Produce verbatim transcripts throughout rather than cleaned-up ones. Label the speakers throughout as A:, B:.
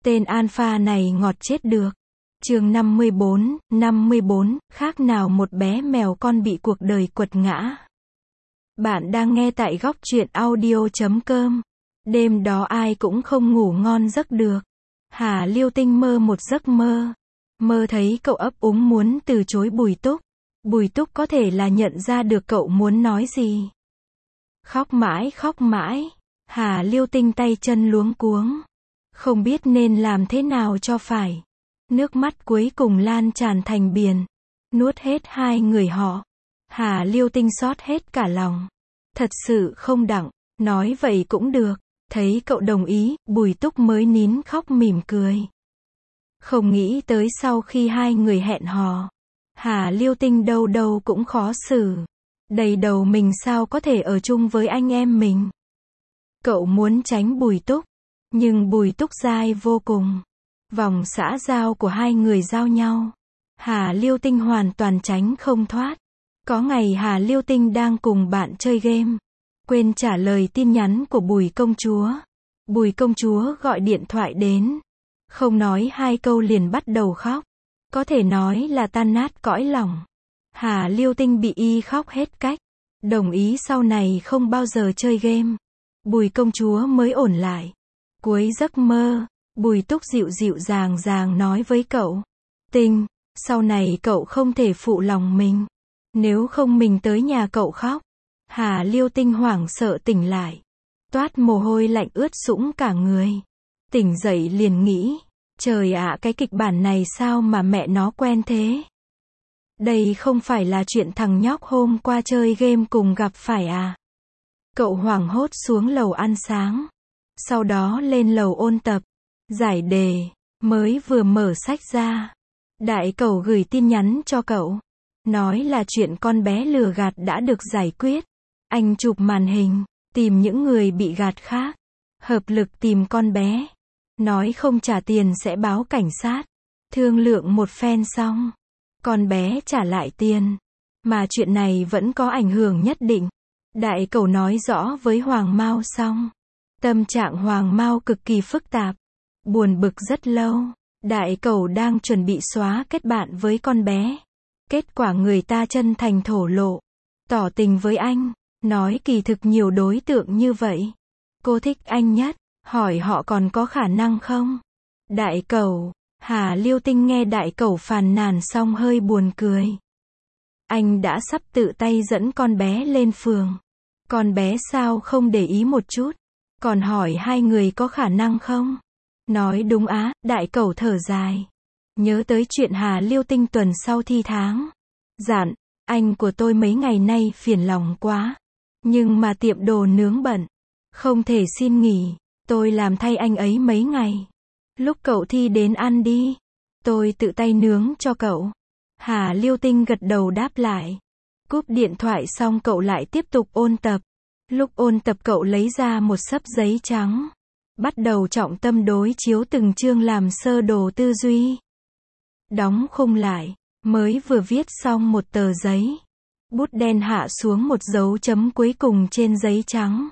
A: Tên alpha này ngọt chết được. Chương năm mươi bốn, năm mươi bốn, khác nào một bé mèo con bị cuộc đời quật ngã. Bạn đang nghe tại góc truyện audio chấm com. Đêm đó ai cũng không ngủ ngon giấc được. Hà Liêu Tinh mơ một giấc mơ. Mơ thấy cậu ấp úng muốn từ chối Bùi Túc. Bùi Túc có thể là nhận ra được cậu muốn nói gì. Khóc mãi khóc mãi. Hà Liêu Tinh tay chân luống cuống. Không biết nên làm thế nào cho phải. Nước mắt cuối cùng lan tràn thành biển. Nuốt hết hai người họ. Hà Liêu Tinh xót hết cả lòng. Thật sự không đặng. Nói vậy cũng được. Thấy cậu đồng ý, Bùi Túc mới nín khóc mỉm cười. Không nghĩ tới sau khi hai người hẹn hò, Hà Liêu Tinh đâu đâu cũng khó xử. Đầy đầu mình sao có thể ở chung với anh em mình. Cậu muốn tránh Bùi Túc, nhưng Bùi Túc dai vô cùng. Vòng xã giao của hai người giao nhau, Hà Liêu Tinh hoàn toàn tránh không thoát. Có ngày Hà Liêu Tinh đang cùng bạn chơi game, quên trả lời tin nhắn của Bùi công chúa. Bùi công chúa gọi điện thoại đến, không nói hai câu liền bắt đầu khóc. Có thể nói là tan nát cõi lòng. Hà Liêu Tinh bị y khóc hết cách, đồng ý sau này không bao giờ chơi game. Bùi công chúa mới ổn lại. Cuối giấc mơ, Bùi Túc dịu dịu dàng dàng nói với cậu. Tinh, sau này cậu không thể phụ lòng mình. Nếu không mình tới nhà cậu khóc. Hà Liêu Tinh hoảng sợ tỉnh lại. Toát mồ hôi lạnh ướt sũng cả người. Tỉnh dậy liền nghĩ. Trời ạ, cái kịch bản này sao mà mẹ nó quen thế? Đây không phải là chuyện thằng nhóc hôm qua chơi game cùng gặp phải à? Cậu hoảng hốt xuống lầu ăn sáng. Sau đó lên lầu ôn tập. Giải đề. Mới vừa mở sách ra, đại cẩu gửi tin nhắn cho cậu. Nói là chuyện con bé lừa gạt đã được giải quyết. Anh chụp màn hình, tìm những người bị gạt khác. Hợp lực tìm con bé. Nói không trả tiền sẽ báo cảnh sát. Thương lượng một phen xong, con bé trả lại tiền. Mà chuyện này vẫn có ảnh hưởng nhất định. Đại cẩu nói rõ với Hoàng Mao xong. Tâm trạng Hoàng Mao cực kỳ phức tạp. Buồn bực rất lâu. Đại cẩu đang chuẩn bị xóa kết bạn với con bé. Kết quả người ta chân thành thổ lộ. Tỏ tình với anh. Nói kỳ thực nhiều đối tượng như vậy. Cô thích anh nhất. Hỏi họ còn có khả năng không? Đại cẩu. Hà Liêu Tinh nghe đại cẩu phàn nàn xong hơi buồn cười. Anh đã sắp tự tay dẫn con bé lên phường. Con bé sao không để ý một chút. Còn hỏi hai người có khả năng không? Nói đúng á, đại cẩu thở dài. Nhớ tới chuyện Hà Liêu Tinh tuần sau thi tháng. Dặn, anh của tôi mấy ngày nay phiền lòng quá. Nhưng mà tiệm đồ nướng bận. Không thể xin nghỉ. Tôi làm thay anh ấy mấy ngày. Lúc cậu thi đến ăn đi. Tôi tự tay nướng cho cậu. Hà Liêu Tinh gật đầu đáp lại. Cúp điện thoại xong cậu lại tiếp tục ôn tập. Lúc ôn tập cậu lấy ra một xấp giấy trắng. Bắt đầu trọng tâm đối chiếu từng chương làm sơ đồ tư duy. Đóng khung lại. Mới vừa viết xong một tờ giấy. Bút đen hạ xuống một dấu chấm cuối cùng trên giấy trắng.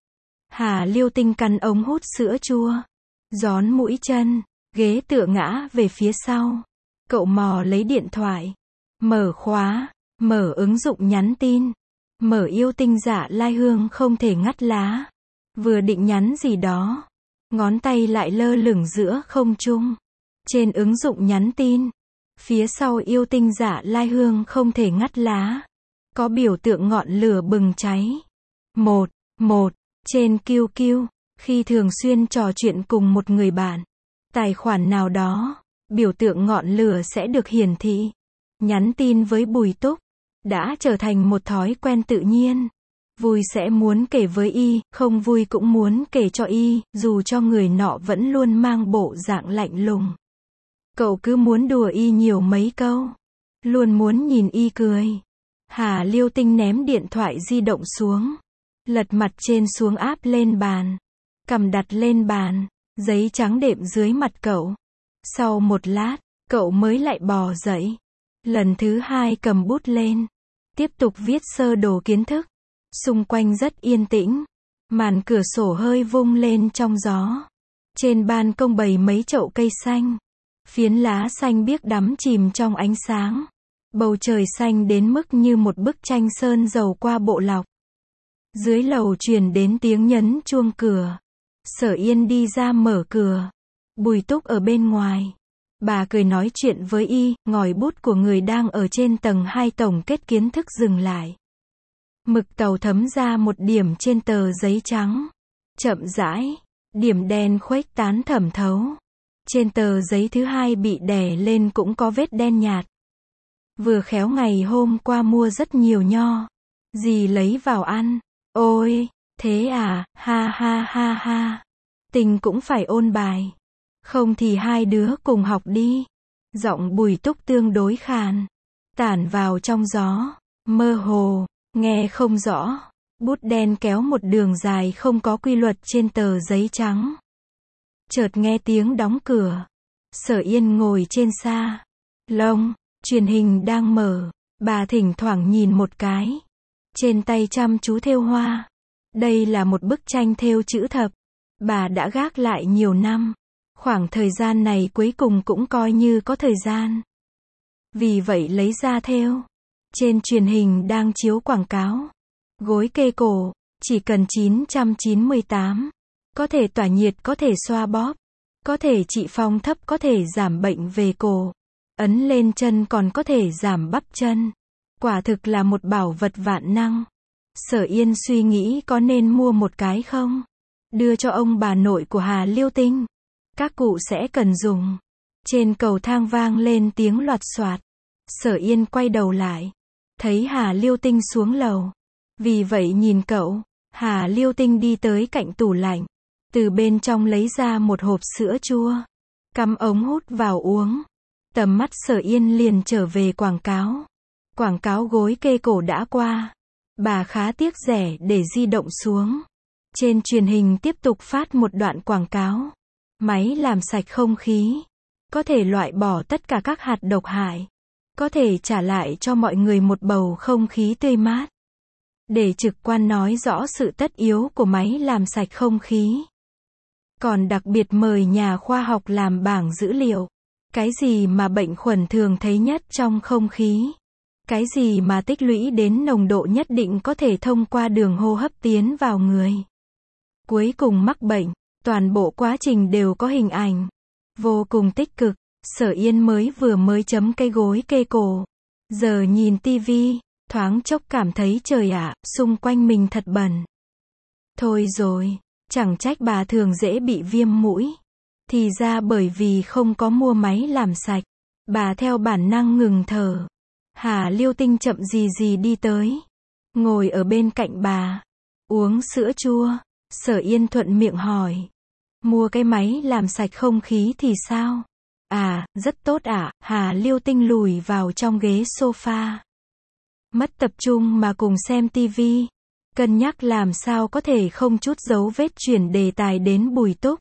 A: Hà Liêu Tinh cắn ống hút sữa chua. Gión mũi chân. Ghế tựa ngã về phía sau. Cậu mò lấy điện thoại. Mở khóa. Mở ứng dụng nhắn tin. Mở yêu tinh dạ lai hương không thể ngắt lá. Vừa định nhắn gì đó. Ngón tay lại lơ lửng giữa không trung. Trên ứng dụng nhắn tin. Phía sau yêu tinh dạ lai hương không thể ngắt lá. Có biểu tượng ngọn lửa bừng cháy. Một, một. Trên kiu kiu. Khi thường xuyên trò chuyện cùng một người bạn. Tài khoản nào đó. Biểu tượng ngọn lửa sẽ được hiển thị. Nhắn tin với Bùi Túc. Đã trở thành một thói quen tự nhiên. Vui sẽ muốn kể với y, không vui cũng muốn kể cho y, dù cho người nọ vẫn luôn mang bộ dạng lạnh lùng. Cậu cứ muốn đùa y nhiều mấy câu. Luôn muốn nhìn y cười. Hà Liêu Tinh ném điện thoại di động xuống. Lật mặt trên xuống áp lên bàn. Cầm đặt lên bàn. Giấy trắng đệm dưới mặt cậu. Sau một lát, cậu mới lại bò dậy. Lần thứ hai cầm bút lên. Tiếp tục viết sơ đồ kiến thức. Xung quanh rất yên tĩnh. Màn cửa sổ hơi vung lên trong gió. Trên ban công bày mấy chậu cây xanh. Phiến lá xanh biếc đắm chìm trong ánh sáng. Bầu trời xanh đến mức như một bức tranh sơn dầu qua bộ lọc. Dưới lầu truyền đến tiếng nhấn chuông cửa. Sở Yên đi ra mở cửa. Bùi Túc ở bên ngoài. Bà cười nói chuyện với y, ngòi bút của người đang ở trên tầng hai tổng kết kiến thức dừng lại. Mực tàu thấm ra một điểm trên tờ giấy trắng. Chậm rãi, điểm đen khuếch tán thẩm thấu. Trên tờ giấy thứ hai bị đè lên cũng có vết đen nhạt. Vừa khéo ngày hôm qua mua rất nhiều nho. Dì lấy vào ăn. Ôi, thế à, ha ha ha ha. Tình cũng phải ôn bài. Không thì hai đứa cùng học đi. Giọng Bùi Túc tương đối khàn. Tản vào trong gió. Mơ hồ, nghe không rõ. Bút đen kéo một đường dài không có quy luật trên tờ giấy trắng. Chợt nghe tiếng đóng cửa. Sở Yên ngồi trên sa lông. Truyền hình đang mở. Bà thỉnh thoảng nhìn một cái. Trên tay chăm chú thêu hoa. Đây là một bức tranh thêu chữ thập. Bà đã gác lại nhiều năm. Khoảng thời gian này cuối cùng cũng coi như có thời gian. Vì vậy lấy ra thêu. Trên truyền hình đang chiếu quảng cáo. Gối kê cổ, chỉ cần chín trăm chín mươi tám. Có thể tỏa nhiệt, có thể xoa bóp. Có thể trị phong thấp, có thể giảm bệnh về cổ. Ấn lên chân còn có thể giảm bắp chân. Quả thực là một bảo vật vạn năng. Sở Yên suy nghĩ có nên mua một cái không? Đưa cho ông bà nội của Hà Liêu Tinh. Các cụ sẽ cần dùng. Trên cầu thang vang lên tiếng loạt soạt. Sở Yên quay đầu lại. Thấy Hà Liêu Tinh xuống lầu. Vì vậy nhìn cậu. Hà Liêu Tinh đi tới cạnh tủ lạnh. Từ bên trong lấy ra một hộp sữa chua. Cắm ống hút vào uống. Tầm mắt Sở Yên liền trở về quảng cáo. Quảng cáo gối kê cổ đã qua. Bà khá tiếc rẻ để di động xuống. Trên truyền hình tiếp tục phát một đoạn quảng cáo. Máy làm sạch không khí. Có thể loại bỏ tất cả các hạt độc hại. Có thể trả lại cho mọi người một bầu không khí tươi mát. Để trực quan nói rõ sự tất yếu của máy làm sạch không khí. Còn đặc biệt mời nhà khoa học làm bảng dữ liệu. Cái gì mà bệnh khuẩn thường thấy nhất trong không khí? Cái gì mà tích lũy đến nồng độ nhất định có thể thông qua đường hô hấp tiến vào người? Cuối cùng mắc bệnh, toàn bộ quá trình đều có hình ảnh. Vô cùng tích cực. Sở Yên mới vừa mới chấm cây gối kê cổ. Giờ nhìn tivi, thoáng chốc cảm thấy trời ạ, xung quanh mình thật bẩn. Thôi rồi, chẳng trách bà thường dễ bị viêm mũi. Thì ra bởi vì không có mua máy làm sạch. Bà theo bản năng ngừng thở. Hà Liêu Tinh chậm gì gì đi tới. Ngồi ở bên cạnh bà. Uống sữa chua. Sở Yên thuận miệng hỏi. Mua cái máy làm sạch không khí thì sao? À, rất tốt ạ. À? Hà Liêu Tinh lùi vào trong ghế sofa. Mất tập trung mà cùng xem tivi. Cân nhắc làm sao có thể không chút dấu vết chuyển đề tài đến Bùi Túc.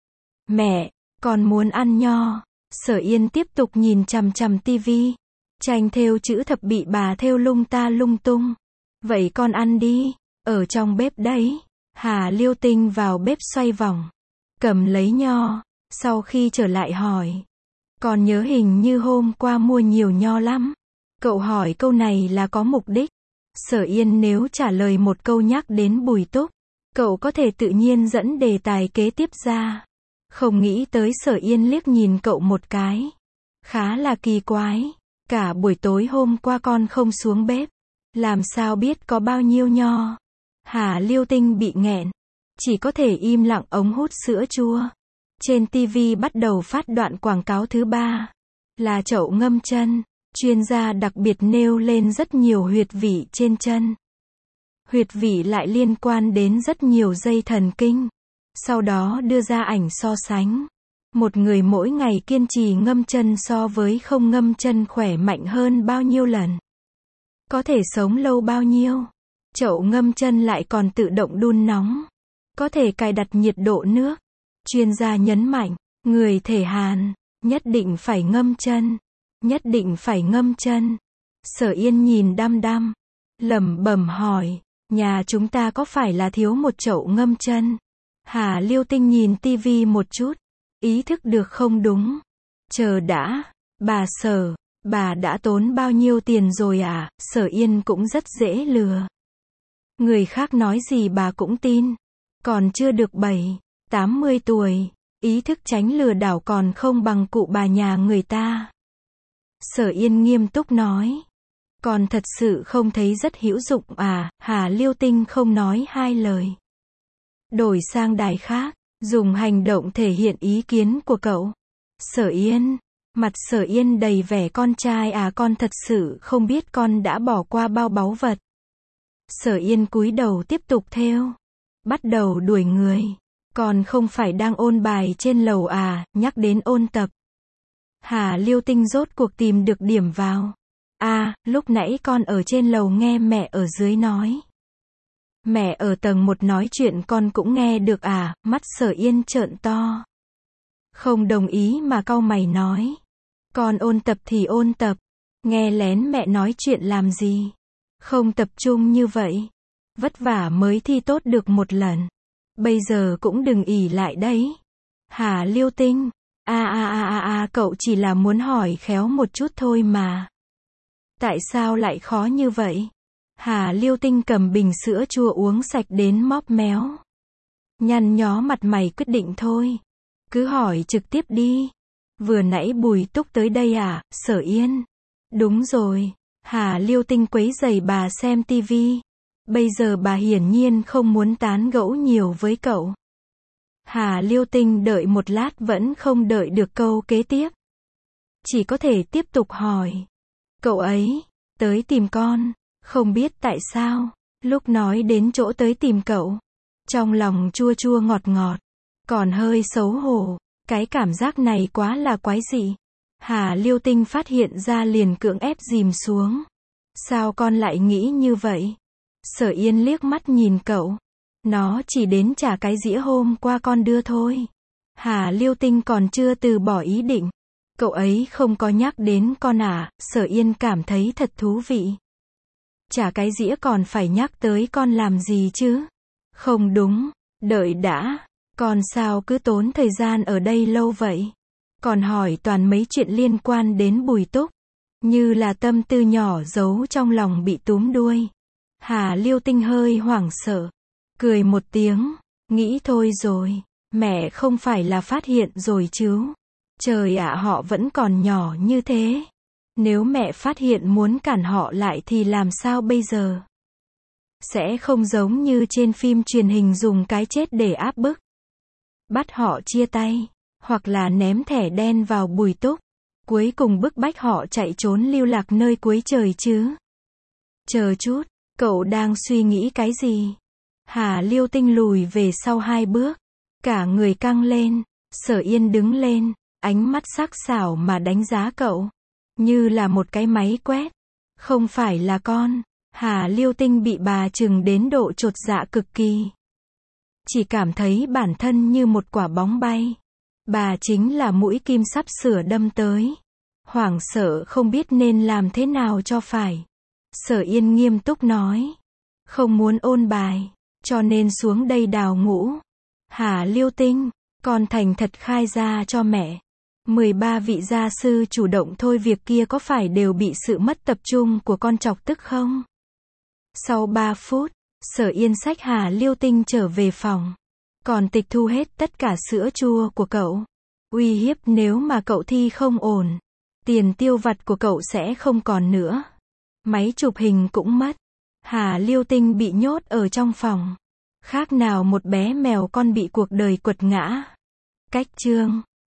A: Mẹ, con muốn ăn nho. Sở Yên tiếp tục nhìn chằm chằm tivi. Tranh thêu chữ thập bị bà thêu lung ta lung tung. Vậy con ăn đi. Ở trong bếp đấy. Hà Liêu Tinh vào bếp xoay vòng. Cầm lấy nho. Sau khi trở lại hỏi. Con nhớ hình như hôm qua mua nhiều nho lắm. Cậu hỏi câu này là có mục đích. Sở Yên nếu trả lời một câu nhắc đến Bùi Túc. Cậu có thể tự nhiên dẫn đề tài kế tiếp ra. Không nghĩ tới Sở Yên liếc nhìn cậu một cái. Khá là kỳ quái. Cả buổi tối hôm qua con không xuống bếp. Làm sao biết có bao nhiêu nho? Hà Liêu Tinh bị nghẹn. Chỉ có thể im lặng ống hút sữa chua. Trên tivi bắt đầu phát đoạn quảng cáo thứ ba. Là chậu ngâm chân. Chuyên gia đặc biệt nêu lên rất nhiều huyệt vị trên chân. Huyệt vị lại liên quan đến rất nhiều dây thần kinh. Sau đó đưa ra ảnh so sánh. Một người mỗi ngày kiên trì ngâm chân so với không ngâm chân khỏe mạnh hơn bao nhiêu lần. Có thể sống lâu bao nhiêu. Chậu ngâm chân lại còn tự động đun nóng. Có thể cài đặt nhiệt độ nước. Chuyên gia nhấn mạnh, người thể Hàn, nhất định phải ngâm chân. Nhất định phải ngâm chân. Sở Yên nhìn đăm đăm. Lẩm bẩm hỏi, nhà chúng ta có phải là thiếu một chậu ngâm chân? Hà Liêu Tinh nhìn tivi một chút, ý thức được không đúng. Chờ đã, bà Sở, bà đã tốn bao nhiêu tiền rồi à? Sở Yên cũng rất dễ lừa. Người khác nói gì bà cũng tin. Còn chưa được bảy, tám mươi tuổi, ý thức tránh lừa đảo còn không bằng cụ bà nhà người ta. Sở Yên nghiêm túc nói. Còn thật sự không thấy rất hữu dụng à? Hà Liêu Tinh không nói hai lời. Đổi sang đài khác, dùng hành động thể hiện ý kiến của cậu. Sở Yên, mặt Sở Yên đầy vẻ con trai à, con thật sự không biết con đã bỏ qua bao báu vật. Sở Yên cúi đầu tiếp tục thêu. Bắt đầu đuổi người. Còn không phải đang ôn bài trên lầu à? Nhắc đến ôn tập. Hà Liêu Tinh rốt cuộc tìm được điểm vào. À, lúc nãy con ở trên lầu nghe mẹ ở dưới nói. Mẹ ở tầng một nói chuyện con cũng nghe được à? Mắt Sở Yên trợn to. Không đồng ý mà cau mày nói. Con ôn tập thì ôn tập. Nghe lén mẹ nói chuyện làm gì? Không tập trung như vậy. Vất vả mới thi tốt được một lần. Bây giờ cũng đừng ỷ lại đấy. Hà Liêu Tinh. À à à à à, cậu chỉ là muốn hỏi khéo một chút thôi mà. Tại sao lại khó như vậy? Hà Liêu Tinh cầm bình sữa chua uống sạch đến móp méo. Nhăn nhó mặt mày quyết định thôi. Cứ hỏi trực tiếp đi. Vừa nãy Bùi Túc tới đây à? Sở Yên. Đúng rồi. Hà Liêu Tinh quấy rầy bà xem tivi. Bây giờ bà hiển nhiên không muốn tán gẫu nhiều với cậu. Hà Liêu Tinh đợi một lát vẫn không đợi được câu kế tiếp. Chỉ có thể tiếp tục hỏi. Cậu ấy, tới tìm con, không biết tại sao, lúc nói đến chỗ tới tìm cậu. Trong lòng chua chua ngọt ngọt, còn hơi xấu hổ, cái cảm giác này quá là quái dị. Hà Liêu Tinh phát hiện ra liền cưỡng ép dìm xuống. Sao con lại nghĩ như vậy? Sở Yên liếc mắt nhìn cậu. Nó chỉ đến trả cái dĩa hôm qua con đưa thôi. Hà Liêu Tinh còn chưa từ bỏ ý định. Cậu ấy không có nhắc đến con à? Sở Yên cảm thấy thật thú vị. Trả cái dĩa còn phải nhắc tới con làm gì chứ? Không đúng, đợi đã. Con sao cứ tốn thời gian ở đây lâu vậy? Còn hỏi toàn mấy chuyện liên quan đến Bùi Túc. Như là tâm tư nhỏ giấu trong lòng bị túm đuôi. Hà Liêu Tinh hơi hoảng sợ. Cười một tiếng. Nghĩ thôi rồi. Mẹ không phải là phát hiện rồi chứ? Trời ạ, họ vẫn còn nhỏ như thế. Nếu mẹ phát hiện muốn cản họ lại thì làm sao bây giờ? Sẽ không giống như trên phim truyền hình dùng cái chết để áp bức. Bắt họ chia tay. Hoặc là ném thẻ đen vào Bùi Túc. Cuối cùng bức bách họ chạy trốn lưu lạc nơi cuối trời chứ. Chờ chút, cậu đang suy nghĩ cái gì? Hà Liêu Tinh lùi về sau hai bước. Cả người căng lên. Sở Yên đứng lên. Ánh mắt sắc sảo mà đánh giá cậu. Như là một cái máy quét. Không phải là con. Hà Liêu Tinh bị bà chừng đến độ chột dạ cực kỳ. Chỉ cảm thấy bản thân như một quả bóng bay. Bà chính là mũi kim sắp sửa đâm tới. Hoảng sợ không biết nên làm thế nào cho phải. Sở Yên nghiêm túc nói. Không muốn ôn bài, cho nên xuống đây đào ngũ. Hà Liêu Tinh, con thành thật khai ra cho mẹ. mười ba vị gia sư chủ động thôi việc kia có phải đều bị sự mất tập trung của con chọc tức không? Sau ba phút, Sở Yên xách Hà Liêu Tinh trở về phòng. Còn tịch thu hết tất cả sữa chua của cậu. Uy hiếp nếu mà cậu thi không ổn. Tiền tiêu vặt của cậu sẽ không còn nữa. Máy chụp hình cũng mất. Hà Liêu Tinh bị nhốt ở trong phòng. Khác nào một bé mèo con bị cuộc đời quật ngã. Cách chương